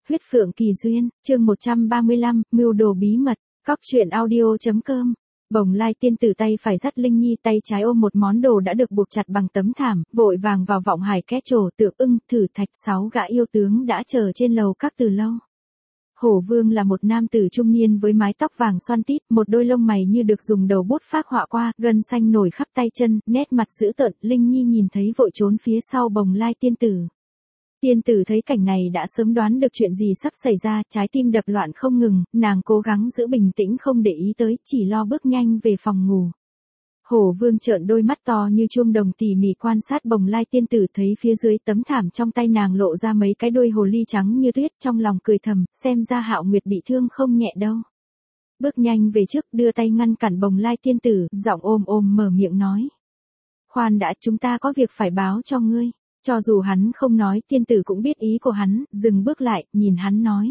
Huyết Phượng Kỳ Duyên, chương 135, mưu đồ bí mật, Cóc truyện audio.com. Bồng Lai tiên tử tay phải dắt Linh Nhi, tay trái ôm một món đồ đã được buộc chặt bằng tấm thảm, vội vàng vào vọng hải két trổ Tượng Ưng, Thử Thạch, 6 gã yêu tướng đã chờ trên lầu các từ lâu. Hổ Vương là một nam tử trung niên với mái tóc vàng xoăn tít, một đôi lông mày như được dùng đầu bút phác họa qua, gân xanh nổi khắp tay chân, nét mặt dữ tợn. Linh Nhi nhìn thấy vội trốn phía sau Bồng Lai tiên tử. Tiên tử thấy cảnh này đã sớm đoán được chuyện gì sắp xảy ra, trái tim đập loạn không ngừng, nàng cố gắng giữ bình tĩnh không để ý tới, chỉ lo bước nhanh về phòng ngủ. Hổ Vương trợn đôi mắt to như chuông đồng tỉ mỉ quan sát Bồng Lai tiên tử, thấy phía dưới tấm thảm trong tay nàng lộ ra mấy cái đuôi hồ ly trắng như tuyết, trong lòng cười thầm, xem ra Hạo Nguyệt bị thương không nhẹ đâu. Bước nhanh về trước, đưa tay ngăn cản Bồng Lai tiên tử, giọng ôm ôm mở miệng nói. Khoan đã, chúng ta có việc phải báo cho ngươi. Cho dù hắn không nói, tiên tử cũng biết ý của hắn, dừng bước lại, nhìn hắn nói.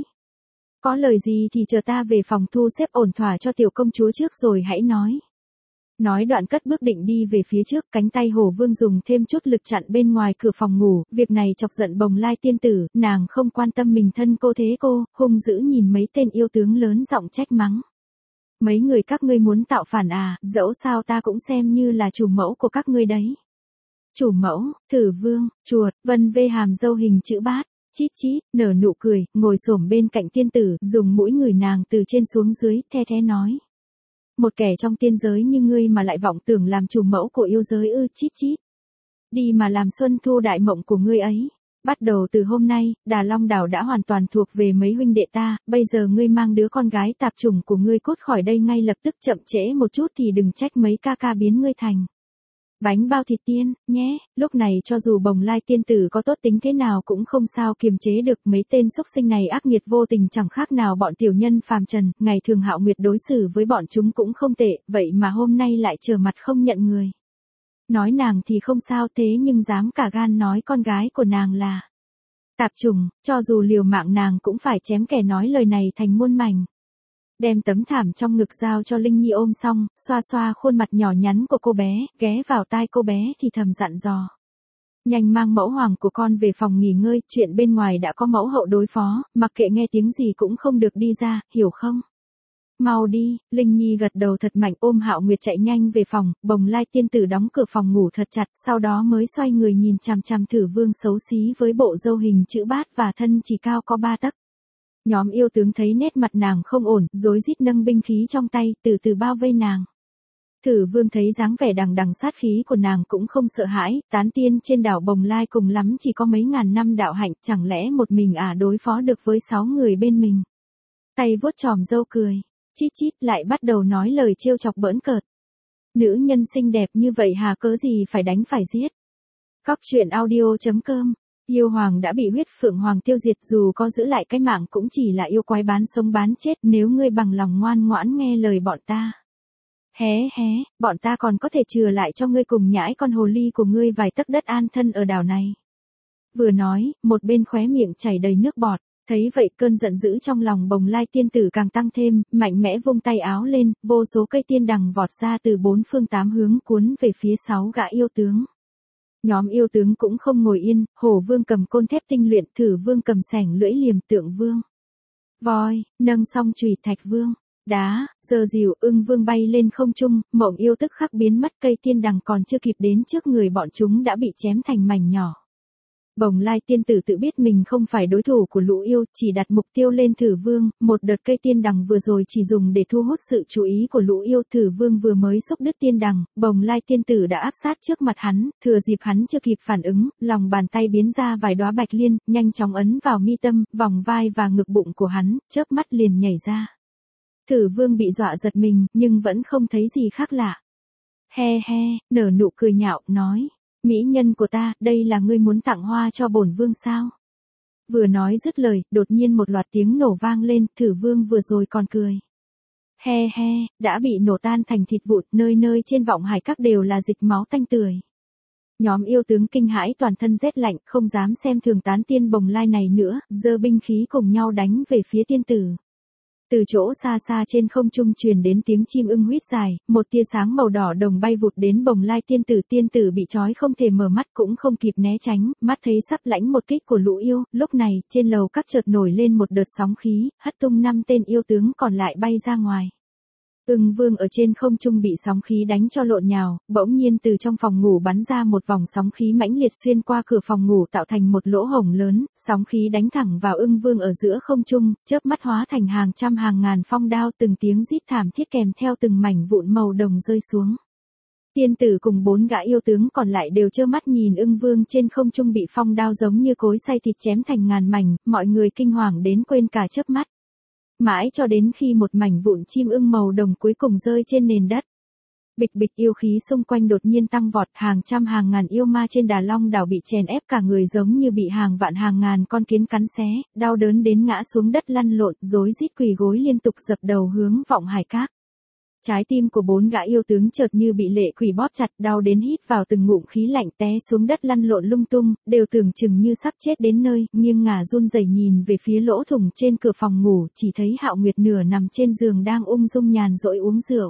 Có lời gì thì chờ ta về phòng thu xếp ổn thỏa cho tiểu công chúa trước rồi hãy nói. Nói đoạn cất bước định đi về phía trước, cánh tay Hổ Vương dùng thêm chút lực chặn bên ngoài cửa phòng ngủ, việc này chọc giận Bồng Lai tiên tử, nàng không quan tâm mình thân cô thế cô, hung dữ nhìn mấy tên yêu tướng lớn giọng trách mắng. Mấy người các ngươi muốn tạo phản à, dẫu sao ta cũng xem như là chủ mẫu của các ngươi đấy. Chủ mẫu, Thử Vương, chuột, vân vê hàm dâu hình chữ bát, chít chít, nở nụ cười, ngồi xổm bên cạnh tiên tử, dùng mũi ngửi nàng từ trên xuống dưới, the thé nói. Một kẻ trong tiên giới như ngươi mà lại vọng tưởng làm chủ mẫu của yêu giới ư, chít chít. Đi mà làm xuân thu đại mộng của ngươi ấy. Bắt đầu từ hôm nay, Đà Long đảo đã hoàn toàn thuộc về mấy huynh đệ ta, bây giờ ngươi mang đứa con gái tạp chủng của ngươi cút khỏi đây ngay lập tức, chậm trễ một chút thì đừng trách mấy ca ca biến ngươi thành bánh bao thịt tiên, nhé. Lúc này cho dù Bồng Lai tiên tử có tốt tính thế nào cũng không sao kiềm chế được, mấy tên xúc sinh này ác nghiệt vô tình chẳng khác nào bọn tiểu nhân phàm trần, ngày thường Hạo Nguyệt đối xử với bọn chúng cũng không tệ, vậy mà hôm nay lại trở mặt không nhận người. Nói nàng thì không sao, thế nhưng dám cả gan nói con gái của nàng là tạp chủng, cho dù liều mạng nàng cũng phải chém kẻ nói lời này thành muôn mảnh. Đem tấm thảm trong ngực giao cho Linh Nhi ôm xong, xoa xoa khuôn mặt nhỏ nhắn của cô bé, ghé vào tai cô bé thì thầm dặn dò. Nhanh mang mẫu hoàng của con về phòng nghỉ ngơi, chuyện bên ngoài đã có mẫu hậu đối phó, mặc kệ nghe tiếng gì cũng không được đi ra, hiểu không? Mau đi, Linh Nhi gật đầu thật mạnh ôm Hạo Nguyệt chạy nhanh về phòng, Bồng Lai tiên tử đóng cửa phòng ngủ thật chặt, sau đó mới xoay người nhìn chằm chằm Thử Vương xấu xí với bộ râu hình chữ bát và thân chỉ cao có 3 tấc. Nhóm yêu tướng thấy nét mặt nàng không ổn, rối rít nâng binh khí trong tay, từ từ bao vây nàng. Thử Vương thấy dáng vẻ đằng đằng sát khí của nàng cũng không sợ hãi, tán tiên trên đảo Bồng Lai cùng lắm chỉ có mấy ngàn năm đạo hạnh, chẳng lẽ một mình đối phó được với 6 người bên mình. Tay vuốt chòm râu cười, chít chít lại bắt đầu nói lời trêu chọc bỡn cợt. Nữ nhân xinh đẹp như vậy hà cớ gì phải đánh phải giết. Cóc truyện audio.com. Yêu hoàng đã bị Huyết Phượng Hoàng tiêu diệt, dù có giữ lại cái mạng cũng chỉ là yêu quái bán sống bán chết, nếu ngươi bằng lòng ngoan ngoãn nghe lời bọn ta. Hé, bọn ta còn có thể chừa lại cho ngươi cùng nhãi con hồ ly của ngươi vài tấc đất an thân ở đảo này. Vừa nói, một bên khóe miệng chảy đầy nước bọt, thấy vậy cơn giận dữ trong lòng Bồng Lai tiên tử càng tăng thêm, mạnh mẽ vung tay áo lên, vô số cây tiên đằng vọt ra từ 4 phương 8 hướng cuốn về phía 6 gã yêu tướng. Nhóm yêu tướng cũng không ngồi yên, Hổ Vương cầm côn thép tinh luyện, Thử Vương cầm sẻng lưỡi liềm, Tượng Vương voi, nâng song chùy, Thạch Vương đá, giơ dìu, Ưng Vương bay lên không trung, Mộng yêu tức khắc biến mất, cây tiên đằng còn chưa kịp đến trước người bọn chúng đã bị chém thành mảnh nhỏ. Bồng Lai tiên tử tự biết mình không phải đối thủ của lũ yêu, chỉ đặt mục tiêu lên Thử Vương, một đợt cây tiên đằng vừa rồi chỉ dùng để thu hút sự chú ý của lũ yêu. Thử Vương vừa mới xúc đứt tiên đằng, Bồng Lai tiên tử đã áp sát trước mặt hắn, thừa dịp hắn chưa kịp phản ứng, lòng bàn tay biến ra vài đóa bạch liên, nhanh chóng ấn vào mi tâm, vòng vai và ngực bụng của hắn, chớp mắt liền nhảy ra. Thử Vương bị dọa giật mình, nhưng vẫn không thấy gì khác lạ. He, nở nụ cười nhạo, nói. Mỹ nhân của ta, đây là ngươi muốn tặng hoa cho bổn vương sao? Vừa nói dứt lời, đột nhiên một loạt tiếng nổ vang lên, Thử Vương vừa rồi còn cười. He, đã bị nổ tan thành thịt vụn, nơi nơi trên vọng hải các đều là dịch máu tanh tưởi. Nhóm yêu tướng kinh hãi toàn thân rét lạnh, không dám xem thường tán tiên Bồng Lai này nữa, giơ binh khí cùng nhau đánh về phía tiên tử. Từ chỗ xa xa trên không trung truyền đến tiếng chim ưng huýt dài, một tia sáng màu đỏ đồng bay vụt đến Bồng Lai tiên tử bị trói không thể mở mắt cũng không kịp né tránh, mắt thấy sắp lãnh một kích của lũ yêu, lúc này, trên lầu các chợt nổi lên một đợt sóng khí, hất tung 5 tên yêu tướng còn lại bay ra ngoài. Ưng Vương ở trên không trung bị sóng khí đánh cho lộn nhào, bỗng nhiên từ trong phòng ngủ bắn ra một vòng sóng khí mãnh liệt xuyên qua cửa phòng ngủ tạo thành một lỗ hổng lớn, sóng khí đánh thẳng vào Ưng Vương ở giữa không trung, chớp mắt hóa thành hàng trăm hàng ngàn phong đao, từng tiếng rít thảm thiết kèm theo từng mảnh vụn màu đồng rơi xuống. Tiên tử cùng 4 gã yêu tướng còn lại đều trơ mắt nhìn Ưng Vương trên không trung bị phong đao giống như cối xay thịt chém thành ngàn mảnh, mọi người kinh hoàng đến quên cả chớp mắt. Mãi cho đến khi một mảnh vụn chim ưng màu đồng cuối cùng rơi trên nền đất. Bịch bịch, yêu khí xung quanh đột nhiên tăng vọt, hàng trăm hàng ngàn yêu ma trên Đà Long đảo bị chèn ép cả người giống như bị hàng vạn hàng ngàn con kiến cắn xé, đau đớn đến ngã xuống đất lăn lộn, rối rít quỳ gối liên tục dập đầu hướng Vọng Hải Các. Trái tim của 4 gã yêu tướng chợt như bị lệ quỷ bóp chặt, đau đến hít vào từng ngụm khí lạnh, té xuống đất lăn lộn lung tung, đều tưởng chừng như sắp chết đến nơi, nghiêng ngả run rẩy nhìn về phía lỗ thủng trên cửa phòng ngủ, chỉ thấy Hạo Nguyệt nửa nằm trên giường đang ung dung nhàn rỗi uống rượu.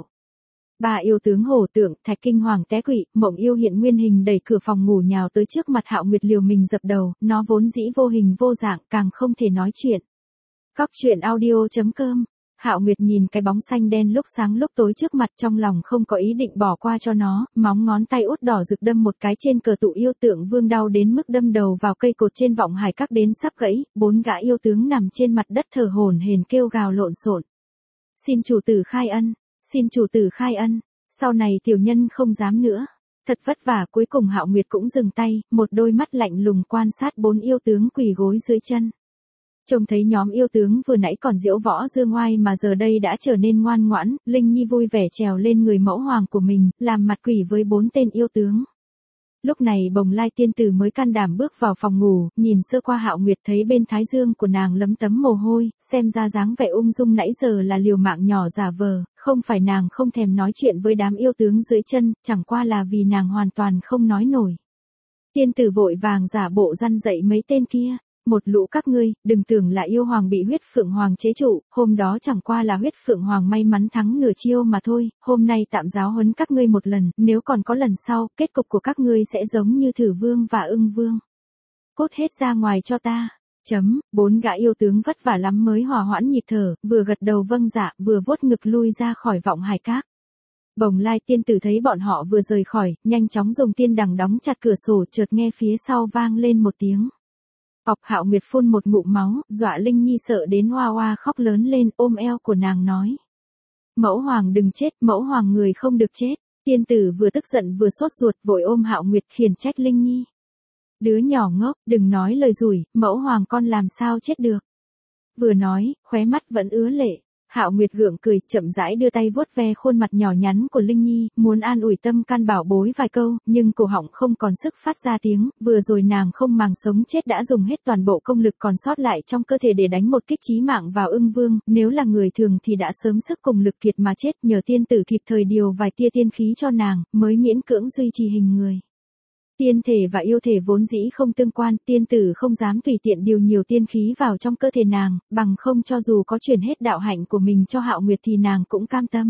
Ba yêu tướng Hổ Tượng, Thạch Kinh Hoàng té quỵ, Mộng Yêu hiện nguyên hình đẩy cửa phòng ngủ nhào tới trước mặt Hạo Nguyệt liều mình dập đầu, nó vốn dĩ vô hình vô dạng, càng không thể nói chuyện. Cóc truyện audio.com. Hạo Nguyệt nhìn cái bóng xanh đen lúc sáng lúc tối trước mặt, trong lòng không có ý định bỏ qua cho nó, móng ngón tay út đỏ rực đâm một cái trên cờ tụ yêu tượng vương, đau đến mức đâm đầu vào cây cột trên Vọng Hải Các đến sắp gãy, 4 gã yêu tướng nằm trên mặt đất thở hổn hển kêu gào lộn xộn. Xin chủ tử khai ân, xin chủ tử khai ân, sau này tiểu nhân không dám nữa. Thật vất vả cuối cùng Hạo Nguyệt cũng dừng tay, một đôi mắt lạnh lùng quan sát 4 yêu tướng quỳ gối dưới chân. Trông thấy nhóm yêu tướng vừa nãy còn diễu võ dương oai mà giờ đây đã trở nên ngoan ngoãn, Linh Nhi vui vẻ trèo lên người mẫu hoàng của mình, làm mặt quỷ với 4 tên yêu tướng. Lúc này Bồng Lai tiên tử mới can đảm bước vào phòng ngủ, nhìn sơ qua Hạo Nguyệt thấy bên thái dương của nàng lấm tấm mồ hôi, xem ra dáng vẻ ung dung nãy giờ là liều mạng nhỏ giả vờ, không phải nàng không thèm nói chuyện với đám yêu tướng dưới chân, chẳng qua là vì nàng hoàn toàn không nói nổi. Tiên tử vội vàng giả bộ răn dậy mấy tên kia. Một lũ các ngươi, đừng tưởng là yêu hoàng bị huyết phượng hoàng chế trụ, hôm đó chẳng qua là huyết phượng hoàng may mắn thắng nửa chiêu mà thôi, hôm nay tạm giáo huấn các ngươi một lần, nếu còn có lần sau, kết cục của các ngươi sẽ giống như Thử Vương và Ưng Vương. Cút hết ra ngoài cho ta. 4 gã yêu tướng vất vả lắm mới hòa hoãn nhịp thở, vừa gật đầu vâng dạ, vừa vuốt ngực lui ra khỏi Vọng Hải Các. Bồng Lai tiên tử thấy bọn họ vừa rời khỏi, nhanh chóng dùng tiên đằng đóng chặt cửa sổ, chợt nghe phía sau vang lên một tiếng. Hạo Nguyệt phun một ngụm máu, dọa Linh Nhi sợ đến hoa hoa khóc lớn lên, ôm eo của nàng nói. Mẫu hoàng đừng chết, mẫu hoàng người không được chết. Tiên tử vừa tức giận vừa sốt ruột, vội ôm Hạo Nguyệt khiển trách Linh Nhi. Đứa nhỏ ngốc, đừng nói lời rủi, mẫu hoàng con làm sao chết được. Vừa nói, khóe mắt vẫn ứa lệ. Hạo Nguyệt gượng cười, chậm rãi đưa tay vuốt ve khuôn mặt nhỏ nhắn của Linh Nhi, muốn an ủi tâm can bảo bối vài câu, nhưng cổ họng không còn sức phát ra tiếng, vừa rồi nàng không màng sống chết đã dùng hết toàn bộ công lực còn sót lại trong cơ thể để đánh một kích chí mạng vào Ưng Vương, nếu là người thường thì đã sớm sức cùng lực kiệt mà chết, nhờ tiên tử kịp thời điều vài tia tiên khí cho nàng, mới miễn cưỡng duy trì hình người. Tiên thể và yêu thể vốn dĩ không tương quan, tiên tử không dám tùy tiện điều nhiều tiên khí vào trong cơ thể nàng, bằng không cho dù có truyền hết đạo hạnh của mình cho Hạo Nguyệt thì nàng cũng cam tâm.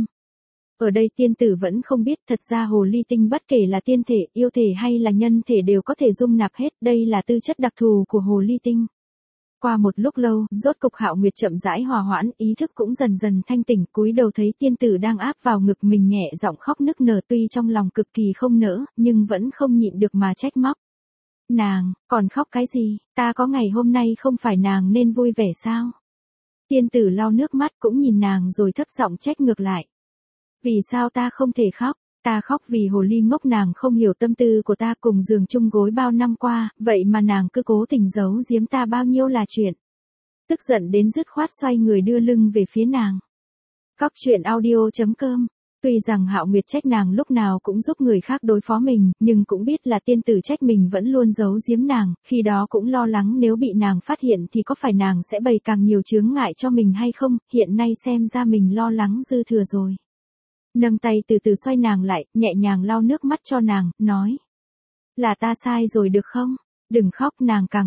Ở đây tiên tử vẫn không biết, thật ra hồ ly tinh bất kể là tiên thể, yêu thể hay là nhân thể đều có thể dung nạp hết, đây là tư chất đặc thù của hồ ly tinh. Qua một lúc lâu, rốt cục Hạo Nguyệt chậm rãi hòa hoãn, ý thức cũng dần dần thanh tỉnh, cúi đầu thấy tiên tử đang áp vào ngực mình nhẹ giọng khóc nức nở, tuy trong lòng cực kỳ không nỡ, nhưng vẫn không nhịn được mà trách móc. Nàng, còn khóc cái gì, ta có ngày hôm nay không phải nàng nên vui vẻ sao? Tiên tử lau nước mắt cũng nhìn nàng rồi thấp giọng trách ngược lại. Vì sao ta không thể khóc? Ta khóc vì hồ ly ngốc nàng không hiểu tâm tư của ta, cùng giường chung gối bao năm qua, vậy mà nàng cứ cố tình giấu giếm ta bao nhiêu là chuyện. Tức giận đến dứt khoát xoay người đưa lưng về phía nàng. Cóc truyện audio.com. Tuy rằng Hạo Nguyệt trách nàng lúc nào cũng giúp người khác đối phó mình, nhưng cũng biết là tiên tử trách mình vẫn luôn giấu giếm nàng, khi đó cũng lo lắng nếu bị nàng phát hiện thì có phải nàng sẽ bày càng nhiều chướng ngại cho mình hay không, hiện nay xem ra mình lo lắng dư thừa rồi. Nâng tay từ từ xoay nàng lại, nhẹ nhàng lau nước mắt cho nàng, nói. Là ta sai rồi được không? Đừng khóc, nàng càng khóc.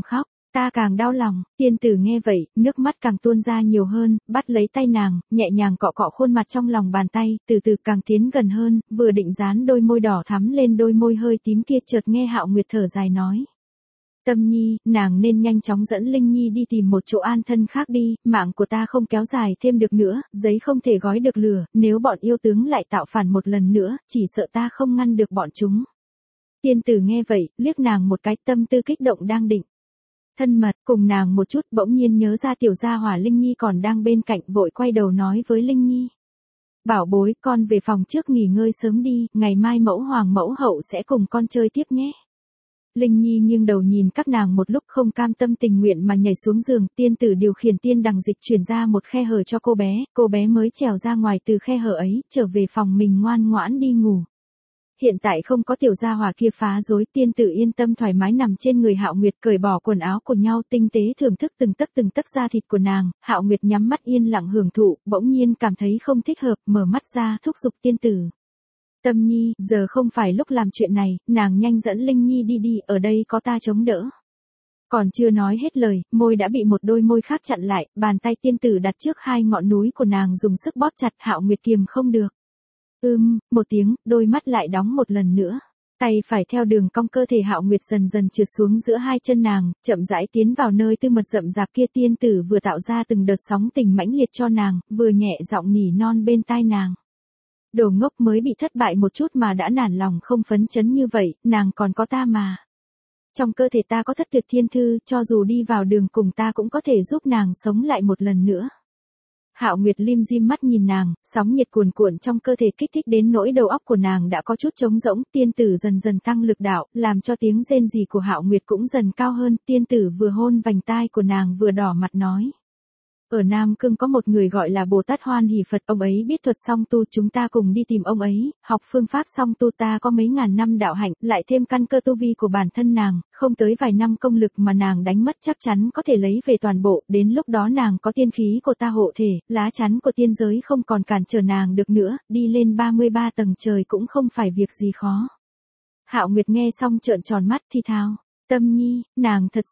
Ta càng đau lòng, tiên tử nghe vậy, nước mắt càng tuôn ra nhiều hơn, bắt lấy tay nàng, nhẹ nhàng cọ cọ khuôn mặt trong lòng bàn tay, từ từ càng tiến gần hơn, vừa định dán đôi môi đỏ thắm lên đôi môi hơi tím kia chợt nghe Hạo Nguyệt thở dài nói. Tâm Nhi, nàng nên nhanh chóng dẫn Linh Nhi đi tìm một chỗ an thân khác đi, mạng của ta không kéo dài thêm được nữa, giấy không thể gói được lửa, nếu bọn yêu tướng lại tạo phản một lần nữa, chỉ sợ ta không ngăn được bọn chúng. Tiên tử nghe vậy, liếc nàng một cái, tâm tư kích động đang định thân mật cùng nàng một chút, bỗng nhiên nhớ ra tiểu gia hỏa Linh Nhi còn đang bên cạnh, vội quay đầu nói với Linh Nhi. Bảo bối, con về phòng trước nghỉ ngơi sớm đi, ngày mai mẫu hoàng mẫu hậu sẽ cùng con chơi tiếp nhé. Linh Nhi nghiêng đầu nhìn các nàng một lúc không cam tâm tình nguyện mà nhảy xuống giường, tiên tử điều khiển tiên đằng dịch chuyển ra một khe hở cho cô bé mới trèo ra ngoài từ khe hở ấy, trở về phòng mình ngoan ngoãn đi ngủ. Hiện tại không có tiểu gia hỏa kia phá rối, tiên tử yên tâm thoải mái nằm trên người Hạo Nguyệt, cởi bỏ quần áo của nhau, tinh tế thưởng thức từng tấc da thịt của nàng. Hạo Nguyệt nhắm mắt yên lặng hưởng thụ, bỗng nhiên cảm thấy không thích hợp, mở mắt ra thúc giục tiên tử. Tâm Nhi, giờ không phải lúc làm chuyện này, nàng nhanh dẫn Linh Nhi đi, ở đây có ta chống đỡ. Còn chưa nói hết lời, môi đã bị một đôi môi khác chặn lại, bàn tay tiên tử đặt trước hai ngọn núi của nàng dùng sức bóp chặt. Hạo Nguyệt kiềm không được. Một tiếng, đôi mắt lại đóng một lần nữa. Tay phải theo đường cong cơ thể Hạo Nguyệt dần dần trượt xuống giữa hai chân nàng, chậm rãi tiến vào nơi tư mật rậm rạp kia. Tiên tử vừa tạo ra từng đợt sóng tình mãnh liệt cho nàng, vừa nhẹ giọng nỉ non bên tai nàng. Đồ ngốc, mới bị thất bại một chút mà đã nản lòng không phấn chấn như vậy, nàng còn có ta mà. Trong cơ thể ta có thất tuyệt thiên thư, cho dù đi vào đường cùng ta cũng có thể giúp nàng sống lại một lần nữa. Hạo Nguyệt lim dim mắt nhìn nàng, sóng nhiệt cuồn cuộn trong cơ thể kích thích đến nỗi đầu óc của nàng đã có chút trống rỗng. Tiên tử dần dần tăng lực đạo, làm cho tiếng rên rỉ của Hạo Nguyệt cũng dần cao hơn. Tiên tử vừa hôn vành tai của nàng vừa đỏ mặt nói. Ở Nam Cương có một người gọi là Bồ Tát Hoan Hỷ Phật, ông ấy biết thuật song tu, chúng ta cùng đi tìm ông ấy, học phương pháp song tu. Ta có mấy ngàn năm đạo hạnh, lại thêm căn cơ tu vi của bản thân nàng, không tới vài năm công lực mà nàng đánh mất chắc chắn có thể lấy về toàn bộ, đến lúc đó nàng có tiên khí của ta hộ thể, lá chắn của tiên giới không còn cản trở nàng được nữa, đi lên 33 tầng trời cũng không phải việc gì khó. Hạo Nguyệt nghe xong trợn tròn mắt thì thào, Tâm Nhi, nàng thật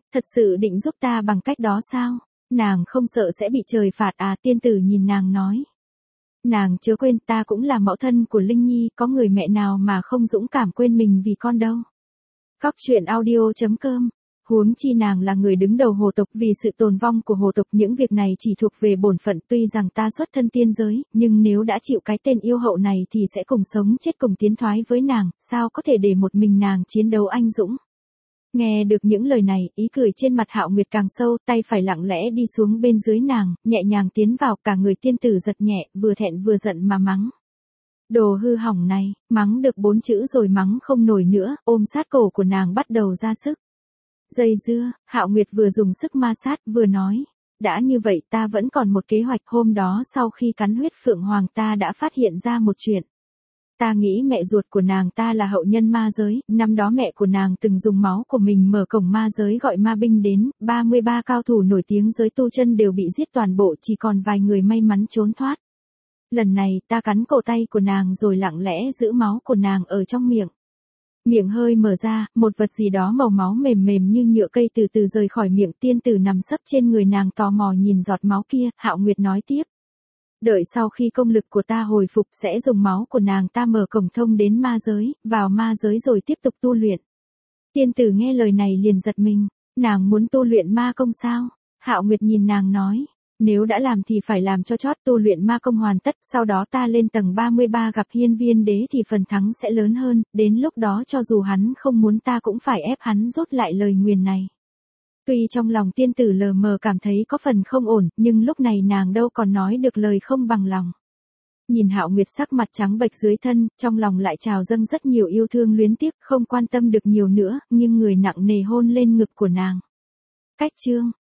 sự định giúp ta bằng cách đó sao? Nàng không sợ sẽ bị trời phạt à? Tiên tử nhìn nàng nói. Nàng chớ quên, ta cũng là mẫu thân của Linh Nhi, có người mẹ nào mà không dũng cảm quên mình vì con đâu. Cóc truyện audio.com. Huống chi nàng là người đứng đầu hồ tộc, vì sự tồn vong của hồ tộc những việc này chỉ thuộc về bổn phận. Tuy rằng ta xuất thân tiên giới, nhưng nếu đã chịu cái tên yêu hậu này thì sẽ cùng sống chết cùng tiến thoái với nàng, sao có thể để một mình nàng chiến đấu anh dũng. Nghe được những lời này, ý cười trên mặt Hạo Nguyệt càng sâu, tay phải lặng lẽ đi xuống bên dưới nàng, nhẹ nhàng tiến vào, cả người tiên tử giật nhẹ, vừa thẹn vừa giận mà mắng. Đồ hư hỏng này, mắng được 4 chữ rồi mắng không nổi nữa, ôm sát cổ của nàng bắt đầu ra sức. Dây dưa, Hạo Nguyệt vừa dùng sức ma sát, vừa nói. Đã như vậy ta vẫn còn một kế hoạch. Hôm đó sau khi cắn huyết phượng hoàng ta đã phát hiện ra một chuyện. Ta nghĩ mẹ ruột của nàng ta là hậu nhân ma giới, năm đó mẹ của nàng từng dùng máu của mình mở cổng ma giới gọi ma binh đến, 33 cao thủ nổi tiếng giới tu chân đều bị giết toàn bộ, chỉ còn vài người may mắn trốn thoát. Lần này ta cắn cổ tay của nàng rồi lặng lẽ giữ máu của nàng ở trong miệng. Miệng hơi mở ra, một vật gì đó màu máu mềm mềm như nhựa cây từ từ rời khỏi miệng. Tiên tử nằm sấp trên người nàng tò mò nhìn giọt máu kia. Hạo Nguyệt nói tiếp. Đợi sau khi công lực của ta hồi phục sẽ dùng máu của nàng ta mở cổng thông đến ma giới, vào ma giới rồi tiếp tục tu luyện. Tiên tử nghe lời này liền giật mình, nàng muốn tu luyện ma công sao? Hạo Nguyệt nhìn nàng nói, nếu đã làm thì phải làm cho chót, tu luyện ma công hoàn tất, sau đó ta lên tầng 33 gặp Hiên Viên Đế thì phần thắng sẽ lớn hơn, đến lúc đó cho dù hắn không muốn ta cũng phải ép hắn rút lại lời nguyền này. Tuy trong lòng tiên tử lờ mờ cảm thấy có phần không ổn, nhưng lúc này nàng đâu còn nói được lời không bằng lòng. Nhìn Hạo Nguyệt sắc mặt trắng bệch dưới thân, trong lòng lại trào dâng rất nhiều yêu thương luyến tiếc, không quan tâm được nhiều nữa, nhưng người nặng nề hôn lên ngực của nàng. Cách chương